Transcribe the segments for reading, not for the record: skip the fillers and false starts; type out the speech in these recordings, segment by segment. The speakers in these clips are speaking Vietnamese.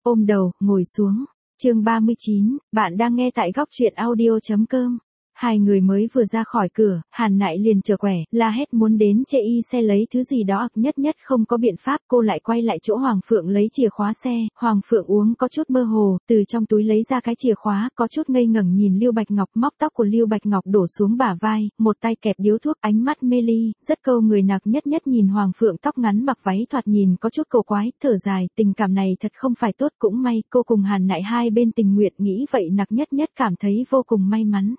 ôm đầu, ngồi xuống. Chương 39, bạn đang nghe tại góc truyện audio.com. Hai người mới vừa ra khỏi cửa, Hàn Nại liền trở quẻ, la hét muốn đến chê y xe lấy thứ gì đó, nhất nhất không có biện pháp, cô lại quay lại chỗ Hoàng Phượng lấy chìa khóa xe, Hoàng Phượng uống có chút mơ hồ, từ trong túi lấy ra cái chìa khóa, có chút ngây ngẩn nhìn Lưu Bạch Ngọc, móc tóc của Lưu Bạch Ngọc đổ xuống bả vai, một tay kẹp điếu thuốc, ánh mắt mê ly, rất câu người. Nặc nhất nhất nhìn Hoàng Phượng tóc ngắn mặc váy thoạt nhìn có chút cổ quái, thở dài, tình cảm này thật không phải tốt, cũng may cô cùng Hàn Nại hai bên tình nguyện, nghĩ vậy Nặc nhất nhất cảm thấy vô cùng may mắn.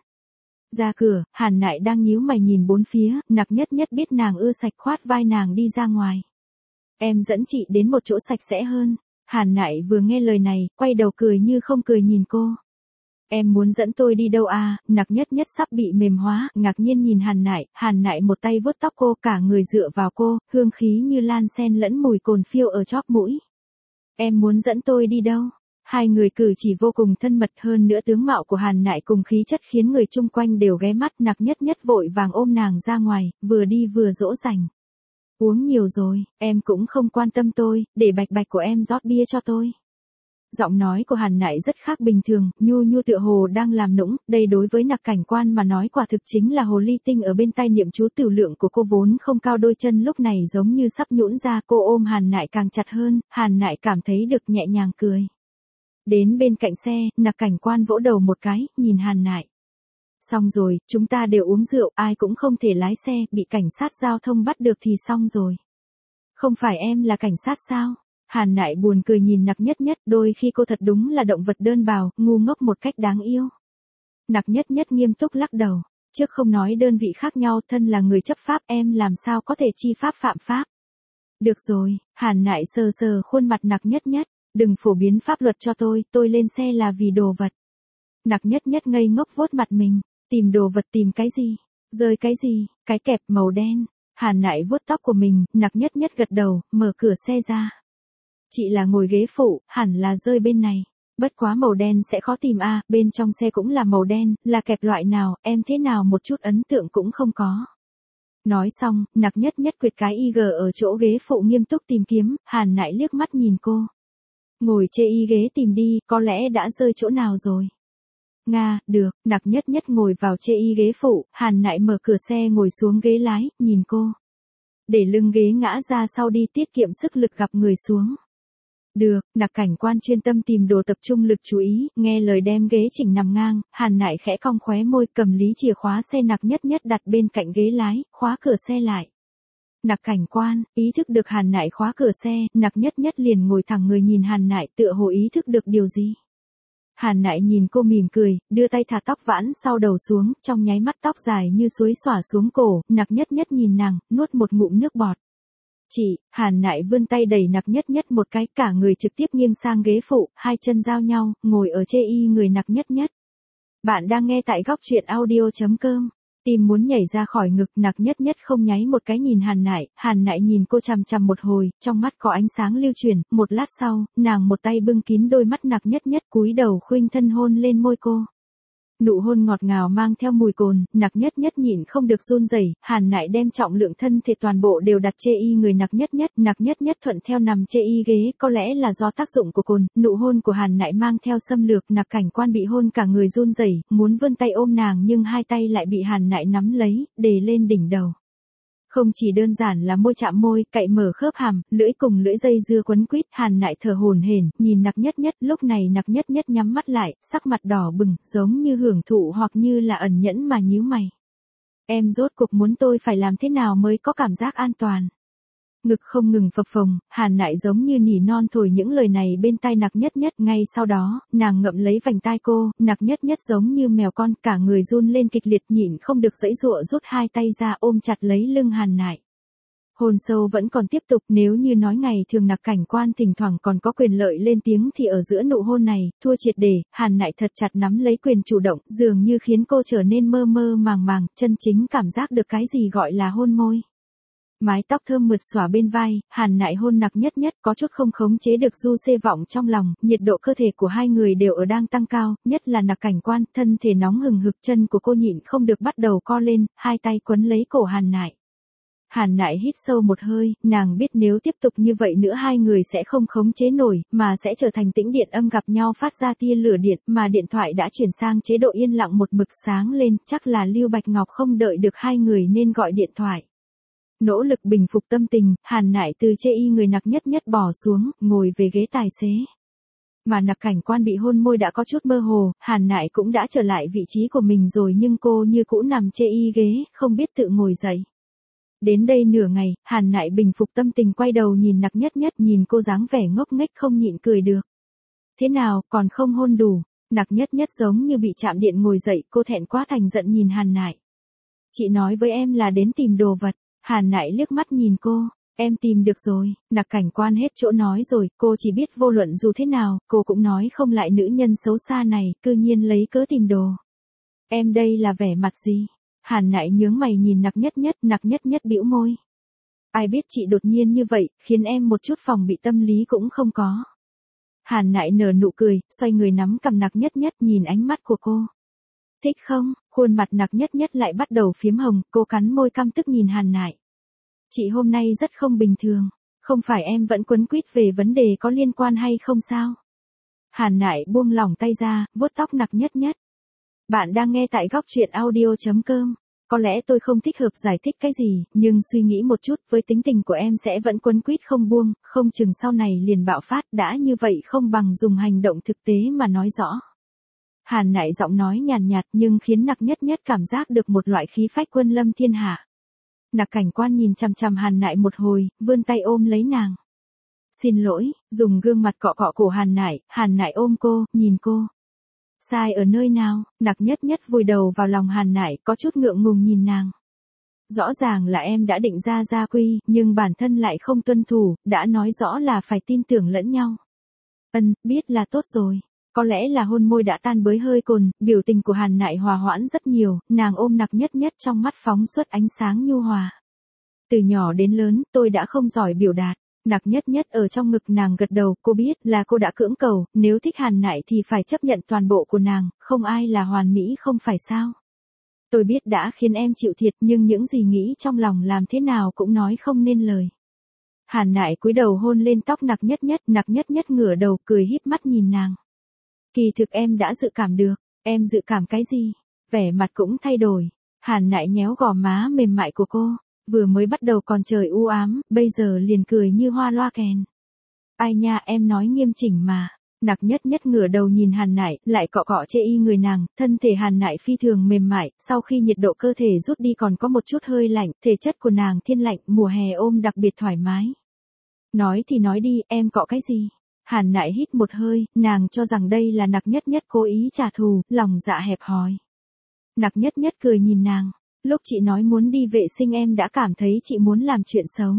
Ra cửa, Hàn Nại đang nhíu mày nhìn bốn phía, Nặc nhất nhất biết nàng ưa sạch, khoát vai nàng đi ra ngoài. Em dẫn chị đến một chỗ sạch sẽ hơn. Hàn Nại vừa nghe lời này, quay đầu cười như không cười nhìn cô. Em muốn dẫn tôi đi đâu à? Nặc nhất nhất sắp bị mềm hóa, ngạc nhiên nhìn Hàn Nại một tay vuốt tóc cô, cả người dựa vào cô, hương khí như lan sen lẫn mùi cồn phiêu ở chóp mũi. Em muốn dẫn tôi đi đâu? Hai người cử chỉ vô cùng thân mật, hơn nữa tướng mạo của Hàn Nại cùng khí chất khiến người chung quanh đều ghé mắt. Nặc nhất nhất vội vàng ôm nàng ra ngoài, vừa đi vừa dỗ dành. Uống nhiều rồi, em cũng không quan tâm tôi, để bạch bạch của em rót bia cho tôi. Giọng nói của Hàn Nại rất khác bình thường, nhu nhu tựa hồ đang làm nũng, đây đối với Nặc cảnh quan mà nói quả thực chính là hồ ly tinh ở bên tai niệm chú. Tiểu lượng của cô vốn không cao, đôi chân lúc này giống như sắp nhũn ra, cô ôm Hàn Nại càng chặt hơn, Hàn Nại cảm thấy được nhẹ nhàng cười. Đến bên cạnh xe, Nặc cảnh quan vỗ đầu một cái, nhìn Hàn Nại. Xong rồi, chúng ta đều uống rượu, ai cũng không thể lái xe, bị cảnh sát giao thông bắt được thì xong rồi. Không phải em là cảnh sát sao? Hàn Nại buồn cười nhìn Nặc nhất nhất, đôi khi cô thật đúng là động vật đơn bào, ngu ngốc một cách đáng yêu. Nặc nhất nhất nghiêm túc lắc đầu, trước không nói đơn vị khác nhau, thân là người chấp pháp em làm sao có thể chi pháp phạm pháp. Được rồi, Hàn Nại sờ sờ khuôn mặt Nặc nhất nhất, đừng phổ biến pháp luật cho tôi lên xe là vì đồ vật. Nặc nhất nhất ngây ngốc vuốt mặt mình, tìm đồ vật, tìm cái gì? Rơi cái gì? Cái kẹp màu đen. Hàn Nại vuốt tóc của mình, Nặc nhất nhất gật đầu, mở cửa xe ra. Chị là ngồi ghế phụ, hẳn là rơi bên này. Bất quá màu đen sẽ khó tìm à, bên trong xe cũng là màu đen, là kẹp loại nào, em thế nào một chút ấn tượng cũng không có. Nói xong, Nặc nhất nhất quệt cái IG ở chỗ ghế phụ nghiêm túc tìm kiếm, Hàn Nại liếc mắt nhìn cô. Ngồi chê y ghế tìm đi, có lẽ đã rơi chỗ nào rồi. Nga, được, Nặc nhất nhất ngồi vào chê y ghế phụ, Hàn Nại mở cửa xe ngồi xuống ghế lái, nhìn cô. Để lưng ghế ngã ra sau đi, tiết kiệm sức lực gặp người xuống. Được, Nặc cảnh quan chuyên tâm tìm đồ, tập trung lực chú ý, nghe lời đem ghế chỉnh nằm ngang, Hàn Nại khẽ cong khóe môi, cầm lý chìa khóa xe Nặc nhất nhất đặt bên cạnh ghế lái, khóa cửa xe lại. Nặc cảnh quan, ý thức được Hàn Nại khóa cửa xe, Nặc nhất nhất liền ngồi thẳng người nhìn Hàn Nại, tựa hồ ý thức được điều gì. Hàn Nại nhìn cô mỉm cười, đưa tay thả tóc vãn sau đầu xuống, trong nháy mắt tóc dài như suối xõa xuống cổ, Nặc nhất nhất nhìn nàng, nuốt một ngụm nước bọt. Chị, Hàn Nại vươn tay đẩy Nặc nhất nhất một cái, cả người trực tiếp nghiêng sang ghế phụ, hai chân giao nhau, ngồi ở chê y người Nặc nhất nhất. Bạn đang nghe tại góc truyện audio.com. Tim muốn nhảy ra khỏi ngực, Nặc nhất nhất không nháy một cái nhìn Hàn Nại nhìn cô chằm chằm một hồi, trong mắt có ánh sáng lưu chuyển, một lát sau, nàng một tay bưng kín đôi mắt Nặc nhất nhất, cúi đầu khuynh thân hôn lên môi cô. Nụ hôn ngọt ngào mang theo mùi cồn, Nặc nhất nhất nhịn không được run rẩy. Hàn Nại đem trọng lượng thân thể toàn bộ đều đặt chê y người Nặc nhất nhất thuận theo nằm chê y ghế, có lẽ là do tác dụng của cồn, nụ hôn của Hàn Nại mang theo xâm lược, Nặc cảnh quan bị hôn cả người run rẩy, muốn vươn tay ôm nàng nhưng hai tay lại bị Hàn Nại nắm lấy, đề lên đỉnh đầu. Không chỉ đơn giản là môi chạm môi, cạy mở khớp hàm, lưỡi cùng lưỡi dây dưa quấn quýt, Hàn Nại thở hổn hển, nhìn Nặc nhất nhất, lúc này Nặc nhất nhất nhắm mắt lại, sắc mặt đỏ bừng, giống như hưởng thụ hoặc như là ẩn nhẫn mà nhíu mày. Em rốt cuộc muốn tôi phải làm thế nào mới có cảm giác an toàn? Ngực không ngừng phập phồng, Hàn Nại giống như nỉ non thổi những lời này bên tai Nặc nhất nhất, ngay sau đó, nàng ngậm lấy vành tai cô, Nặc nhất nhất giống như mèo con, cả người run lên kịch liệt, nhịn không được giãy giụa rút hai tay ra ôm chặt lấy lưng Hàn Nại. Hôn sâu vẫn còn tiếp tục, nếu như nói ngày thường Nặc cảnh quan thỉnh thoảng còn có quyền lợi lên tiếng thì ở giữa nụ hôn này, thua triệt để, Hàn Nại thật chặt nắm lấy quyền chủ động, dường như khiến cô trở nên mơ mơ màng màng, chân chính cảm giác được cái gì gọi là hôn môi. Mái tóc thơm mượt xõa bên vai, Hàn Nại hôn Nặc nhất nhất, có chút không khống chế được du xê vọng trong lòng, nhiệt độ cơ thể của hai người đều ở đang tăng cao, nhất là Nặc cảnh quan, thân thể nóng hừng hực, chân của cô nhịn không được bắt đầu co lên, hai tay quấn lấy cổ Hàn Nại. Hàn Nại hít sâu một hơi, nàng biết nếu tiếp tục như vậy nữa hai người sẽ không khống chế nổi, mà sẽ trở thành tĩnh điện âm gặp nhau phát ra tia lửa điện, mà điện thoại đã chuyển sang chế độ yên lặng một mực sáng lên, chắc là Lưu Bạch Ngọc không đợi được hai người nên gọi điện thoại. Nỗ lực bình phục tâm tình, Hàn Nại từ chê y người Nặc Nhất Nhất bỏ xuống, ngồi về ghế tài xế. Mà Nặc Cảnh Quan bị hôn môi đã có chút mơ hồ, Hàn Nại cũng đã trở lại vị trí của mình rồi nhưng cô như cũ nằm chê y ghế, không biết tự ngồi dậy. Đến đây nửa ngày, Hàn Nại bình phục tâm tình quay đầu nhìn Nặc Nhất Nhất, nhìn cô dáng vẻ ngốc nghếch không nhịn cười được. Thế nào, còn không hôn đủ? Nặc Nhất Nhất giống như bị chạm điện ngồi dậy, cô thẹn quá thành giận nhìn Hàn Nại. Chị nói với em là đến tìm đồ vật. Hàn Nại liếc mắt nhìn cô, em tìm được rồi. Nặc Cảnh Quan hết chỗ nói rồi, cô chỉ biết vô luận dù thế nào, cô cũng nói không lại nữ nhân xấu xa này, cư nhiên lấy cớ tìm đồ. Em đây là vẻ mặt gì? Hàn Nại nhướng mày nhìn Nặc Nhất Nhất bĩu môi. Ai biết chị đột nhiên như vậy, khiến em một chút phòng bị tâm lý cũng không có. Hàn Nại nở nụ cười, xoay người nắm cầm Nặc Nhất nhìn ánh mắt của cô. Thích không? Khuôn mặt Nặc Nhất lại bắt đầu phiếm hồng, cô cắn môi căm tức nhìn Hàn Nại. Chị hôm nay rất không bình thường, không phải em vẫn quấn quýt về vấn đề có liên quan hay không sao? Hàn Nại buông lỏng tay ra, vuốt tóc Nặc Nhất. Bạn đang nghe tại góc truyện audio.com. Có lẽ tôi không thích hợp giải thích cái gì, nhưng suy nghĩ một chút, với tính tình của em sẽ vẫn quấn quýt không buông, không chừng sau này liền bạo phát, đã như vậy không bằng dùng hành động thực tế mà nói rõ. Hàn Nại giọng nói nhàn nhạt nhưng khiến Nặc Nhất cảm giác được một loại khí phách quân lâm thiên hạ. Nặc Cảnh Quan nhìn chằm chằm Hàn Nại một hồi, vươn tay ôm lấy nàng. Xin lỗi, dùng gương mặt cọ cọ cổ Hàn Nại ôm cô, nhìn cô. Sai ở nơi nào? Nặc Nhất vùi đầu vào lòng Hàn Nại, có chút ngượng ngùng nhìn nàng. Rõ ràng là em đã định ra gia quy, nhưng bản thân lại không tuân thủ, đã nói rõ là phải tin tưởng lẫn nhau. Biết là tốt rồi. Có lẽ là hôn môi đã tan bới hơi cồn, biểu tình của Hàn Nại hòa hoãn rất nhiều, nàng ôm Nặc Nhất trong mắt phóng xuất ánh sáng nhu hòa. Từ nhỏ đến lớn, tôi đã không giỏi biểu đạt. Nặc Nhất ở trong ngực nàng gật đầu, cô biết là cô đã cưỡng cầu, nếu thích Hàn Nại thì phải chấp nhận toàn bộ của nàng, không ai là hoàn mỹ không phải sao. Tôi biết đã khiến em chịu thiệt nhưng những gì nghĩ trong lòng làm thế nào cũng nói không nên lời. Hàn Nại cúi đầu hôn lên tóc Nặc Nhất ngửa đầu cười híp mắt nhìn nàng. Kỳ thực em đã dự cảm được, em dự cảm cái gì? Vẻ mặt cũng thay đổi. Hàn Nại nhéo gò má mềm mại của cô, vừa mới bắt đầu còn trời u ám, bây giờ liền cười như hoa loa kèn. Ai nha, em nói nghiêm chỉnh mà. Nặc Nhất ngửa đầu nhìn Hàn Nại, lại cọ cọ chê y người nàng, thân thể Hàn Nại phi thường mềm mại, sau khi nhiệt độ cơ thể rút đi còn có một chút hơi lạnh, thể chất của nàng thiên lạnh, mùa hè ôm đặc biệt thoải mái. Nói thì nói đi, em cọ cái gì? Hàn Nại hít một hơi, nàng cho rằng đây là Nặc Nhất cố ý trả thù, lòng dạ hẹp hòi. Nặc Nhất cười nhìn nàng, lúc chị nói muốn đi vệ sinh em đã cảm thấy chị muốn làm chuyện xấu.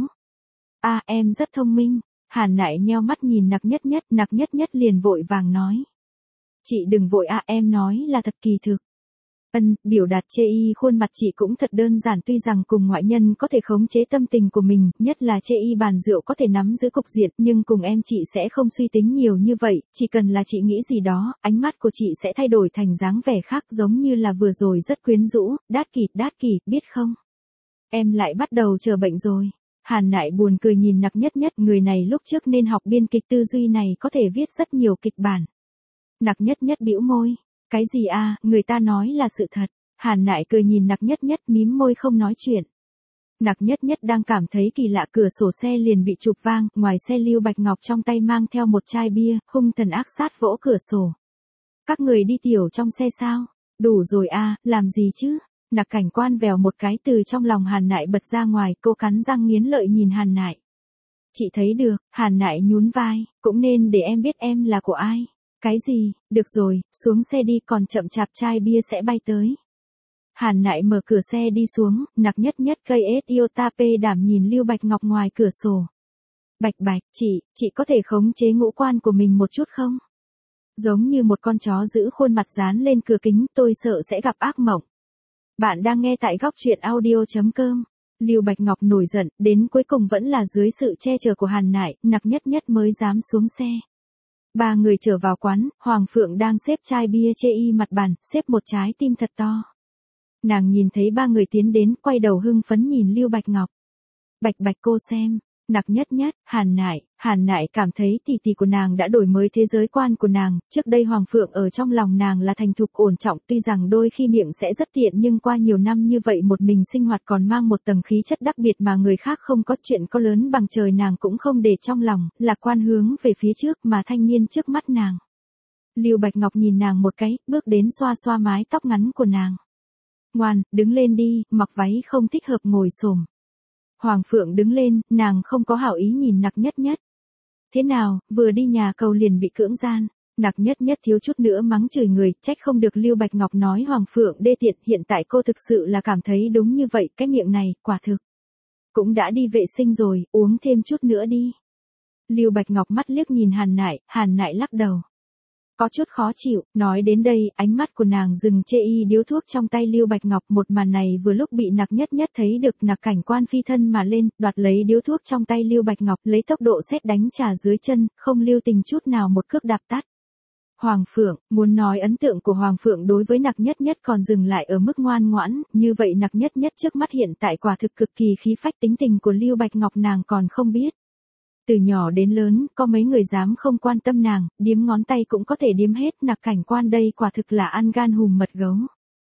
Em rất thông minh. Hàn Nại nheo mắt nhìn Nặc Nhất liền vội vàng nói. Chị đừng vội em nói là thật kỳ thực. Biểu đạt chê y khuôn mặt chị cũng thật đơn giản, tuy rằng cùng ngoại nhân có thể khống chế tâm tình của mình, nhất là chê y bàn rượu có thể nắm giữ cục diện, nhưng cùng em chị sẽ không suy tính nhiều như vậy, chỉ cần là chị nghĩ gì đó, ánh mắt của chị sẽ thay đổi thành dáng vẻ khác, giống như là vừa rồi rất quyến rũ, đát kỷ, biết không? Em lại bắt đầu chờ bệnh rồi. Hàn Nại buồn cười nhìn Nặc Nhất, người này lúc trước nên học biên kịch, tư duy này có thể viết rất nhiều kịch bản. Nặc Nhất bĩu môi. Cái gì người ta nói là sự thật. Hàn Nại cười nhìn Nặc Nhất mím môi không nói chuyện. Nặc Nhất đang cảm thấy kỳ lạ, cửa sổ xe liền bị chụp vang, ngoài xe Lưu Bạch Ngọc trong tay mang theo một chai bia, hung thần ác sát vỗ cửa sổ. Các người đi tiểu trong xe sao? Đủ rồi làm gì chứ? Nặc Cảnh Quan vèo một cái từ trong lòng Hàn Nại bật ra ngoài, cô cắn răng nghiến lợi nhìn Hàn Nại. Chị thấy được, Hàn Nại nhún vai, cũng nên để em biết em là của ai. Cái gì, được rồi, xuống xe đi, còn chậm chạp chai bia sẽ bay tới. Hàn Nại mở cửa xe đi xuống, Nặc Nhất cây iota p đảm nhìn Lưu Bạch Ngọc ngoài cửa sổ. Bạch, chị có thể khống chế ngũ quan của mình một chút không? Giống như một con chó giữ khuôn mặt dán lên cửa kính, tôi sợ sẽ gặp ác mộng. Bạn đang nghe tại góc truyện audio.com. Lưu Bạch Ngọc nổi giận, đến cuối cùng vẫn là dưới sự che chở của Hàn Nại, Nặc Nhất mới dám xuống xe. Ba người trở vào quán, Hoàng Phượng đang xếp chai bia chê y mặt bàn, xếp một trái tim thật to. Nàng nhìn thấy ba người tiến đến, quay đầu hưng phấn nhìn Lưu Bạch Ngọc. Bạch bạch cô xem. Nặc nhất nhất, Hàn Nại cảm thấy tỷ tỷ của nàng đã đổi mới thế giới quan của nàng, trước đây Hoàng Phượng ở trong lòng nàng là thành thục ổn trọng, tuy rằng đôi khi miệng sẽ rất tiện nhưng qua nhiều năm như vậy một mình sinh hoạt còn mang một tầng khí chất đặc biệt mà người khác không có, chuyện có lớn bằng trời nàng cũng không để trong lòng, lạc quan hướng về phía trước mà thanh niên trước mắt nàng. Lưu Bạch Ngọc nhìn nàng một cái, bước đến xoa xoa mái tóc ngắn của nàng. Ngoan, đứng lên đi, mặc váy không thích hợp ngồi xổm. Hoàng Phượng đứng lên, nàng không có hảo ý nhìn Nặc nhất nhất. Thế nào, vừa đi nhà cầu liền bị cưỡng gian. Nặc nhất nhất thiếu chút nữa mắng chửi người, trách không được Lưu Bạch Ngọc nói Hoàng Phượng đê tiện, hiện tại cô thực sự là cảm thấy đúng như vậy, cái miệng này, quả thực. Cũng đã đi vệ sinh rồi, uống thêm chút nữa đi. Lưu Bạch Ngọc mắt liếc nhìn Hàn Nại lắc đầu. Có chút khó chịu, nói đến đây, ánh mắt của nàng dừng chê y điếu thuốc trong tay Lưu Bạch Ngọc, một màn này vừa lúc bị Nặc nhất nhất thấy được, Nặc cảnh quan phi thân mà lên, đoạt lấy điếu thuốc trong tay Lưu Bạch Ngọc, lấy tốc độ sét đánh trả dưới chân, không lưu tình chút nào một cước đạp tát. Hoàng Phượng, muốn nói ấn tượng của Hoàng Phượng đối với Nặc nhất nhất còn dừng lại ở mức ngoan ngoãn, như vậy Nặc nhất nhất trước mắt hiện tại quả thực cực kỳ khí phách, tính tình của Lưu Bạch Ngọc nàng còn không biết. Từ nhỏ đến lớn, có mấy người dám không quan tâm nàng, điếm ngón tay cũng có thể điếm hết, Nặc cảnh quan đây quả thực là ăn gan hùm mật gấu.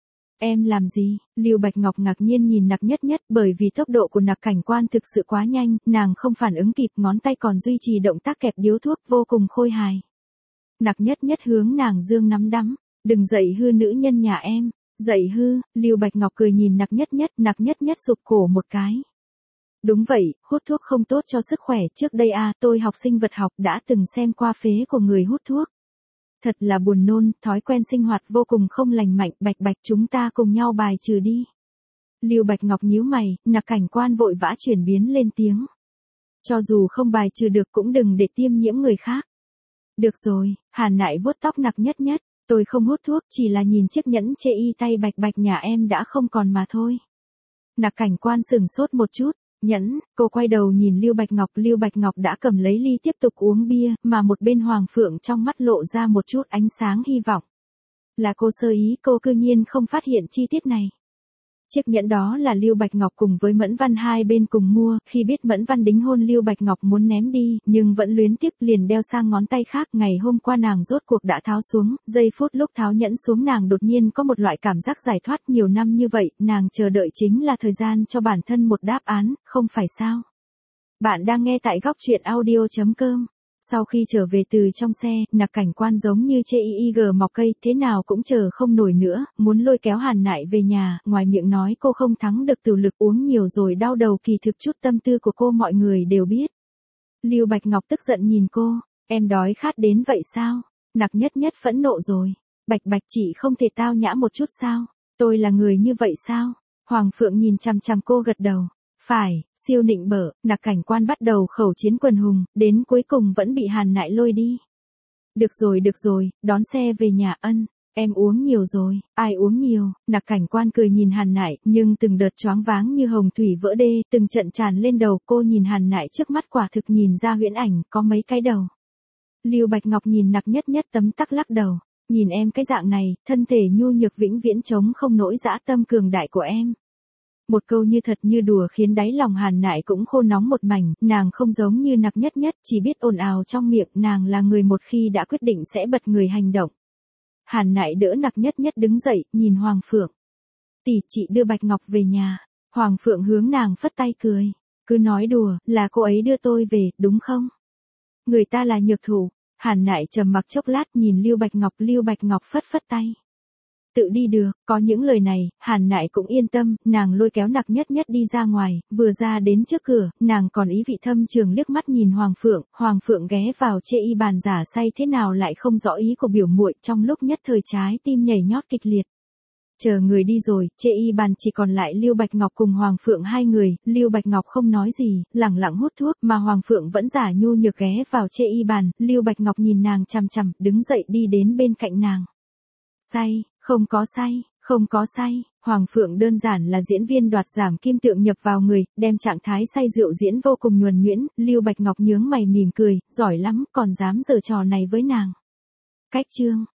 Em làm gì? Lưu Bạch Ngọc ngạc nhiên nhìn Nặc nhất nhất, bởi vì tốc độ của Nặc cảnh quan thực sự quá nhanh, nàng không phản ứng kịp, ngón tay còn duy trì động tác kẹp điếu thuốc vô cùng khôi hài. Nặc nhất nhất hướng nàng dương nắm đấm, đừng dậy hư nữ nhân nhà em. Dậy hư, Lưu Bạch Ngọc cười nhìn Nặc nhất nhất rụt cổ một cái. Đúng vậy, hút thuốc không tốt cho sức khỏe, trước đây tôi học sinh vật học đã từng xem qua phế của người hút thuốc. Thật là buồn nôn, thói quen sinh hoạt vô cùng không lành mạnh, Bạch bạch chúng ta cùng nhau bài trừ đi. Lưu Bạch Ngọc nhíu mày, Nặc cảnh quan vội vã chuyển biến lên tiếng. Cho dù không bài trừ được cũng đừng để tiêm nhiễm người khác. Được rồi, Hàn Nại vuốt tóc Nặc nhất nhất, tôi không hút thuốc, chỉ là nhìn chiếc nhẫn chê y tay Bạch bạch nhà em đã không còn mà thôi. Nặc cảnh quan sửng sốt một chút. Nhẫn, cô quay đầu nhìn Lưu Bạch Ngọc đã cầm lấy ly tiếp tục uống bia, mà một bên Hoàng Phượng trong mắt lộ ra một chút ánh sáng hy vọng. Là cô sơ ý, cô cư nhiên không phát hiện chi tiết này. Chiếc nhẫn đó là Lưu Bạch Ngọc cùng với Mẫn Văn hai bên cùng mua, khi biết Mẫn Văn đính hôn Lưu Bạch Ngọc muốn ném đi, nhưng vẫn luyến tiếc liền đeo sang ngón tay khác, ngày hôm qua nàng rốt cuộc đã tháo xuống, giây phút lúc tháo nhẫn xuống nàng đột nhiên có một loại cảm giác giải thoát, nhiều năm như vậy, nàng chờ đợi chính là thời gian cho bản thân một đáp án, không phải sao? Bạn đang nghe tại góc truyện audio.com. Sau khi trở về từ trong xe, Nặc cảnh quan giống như chê y mọc cây, thế nào cũng chờ không nổi nữa, muốn lôi kéo Hàn Nại về nhà, ngoài miệng nói cô không thắng được từ lực uống nhiều rồi đau đầu, kỳ thực chút tâm tư của cô mọi người đều biết. Lưu Bạch Ngọc tức giận nhìn cô, em đói khát đến vậy sao? Nặc nhất nhất phẫn nộ rồi, Bạch bạch chị không thể tao nhã một chút sao? Tôi là người như vậy sao? Hoàng Phượng nhìn chằm chằm cô gật đầu. Phải, siêu nịnh bợ, Nặc cảnh quan bắt đầu khẩu chiến quần hùng, đến cuối cùng vẫn bị Hàn Nại lôi đi. Được rồi, đón xe về nhà. Em uống nhiều rồi, ai uống nhiều, Nặc cảnh quan cười nhìn Hàn Nại, nhưng từng đợt choáng váng như hồng thủy vỡ đê, từng trận tràn lên đầu, cô nhìn Hàn Nại trước mắt quả thực nhìn ra huyễn ảnh, có mấy cái đầu. Lưu Bạch Ngọc nhìn Nặc nhất nhất tấm tắc lắc đầu, nhìn em cái dạng này, thân thể nhu nhược vĩnh viễn chống không nổi dã tâm cường đại của em. Một câu như thật như đùa khiến đáy lòng Hàn Nại cũng khô nóng một mảnh, nàng không giống như Nặc nhất nhất, chỉ biết ồn ào trong miệng, nàng là người một khi đã quyết định sẽ bật người hành động. Hàn Nại đỡ Nặc nhất nhất đứng dậy, nhìn Hoàng Phượng. Tỷ, chị đưa Bạch Ngọc về nhà. Hoàng Phượng hướng nàng phất tay cười. Cứ nói đùa, là cô ấy đưa tôi về, đúng không? Người ta là nhược thủ. Hàn Nại trầm mặc chốc lát nhìn Lưu Bạch Ngọc phất phất tay. Tự đi được, có những lời này, Hàn Nại cũng yên tâm, nàng lôi kéo Nặc nhất nhất đi ra ngoài, vừa ra đến trước cửa, nàng còn ý vị thâm trường liếc mắt nhìn Hoàng Phượng ghé vào chê y bàn giả say thế nào lại không rõ ý của biểu muội, trong lúc nhất thời trái tim nhảy nhót kịch liệt. Chờ người đi rồi, chê y bàn chỉ còn lại Lưu Bạch Ngọc cùng Hoàng Phượng hai người, Lưu Bạch Ngọc không nói gì, lẳng lặng hút thuốc, mà Hoàng Phượng vẫn giả nhu nhược ghé vào chê y bàn, Lưu Bạch Ngọc nhìn nàng chằm chằm, đứng dậy đi đến bên cạnh nàng. Say, không có say, Hoàng Phượng đơn giản là diễn viên đoạt giảm kim tượng nhập vào người, đem trạng thái say rượu diễn vô cùng nhuần nhuyễn, Lưu Bạch Ngọc nhướng mày mỉm cười, giỏi lắm, còn dám giở trò này với nàng. Cách chương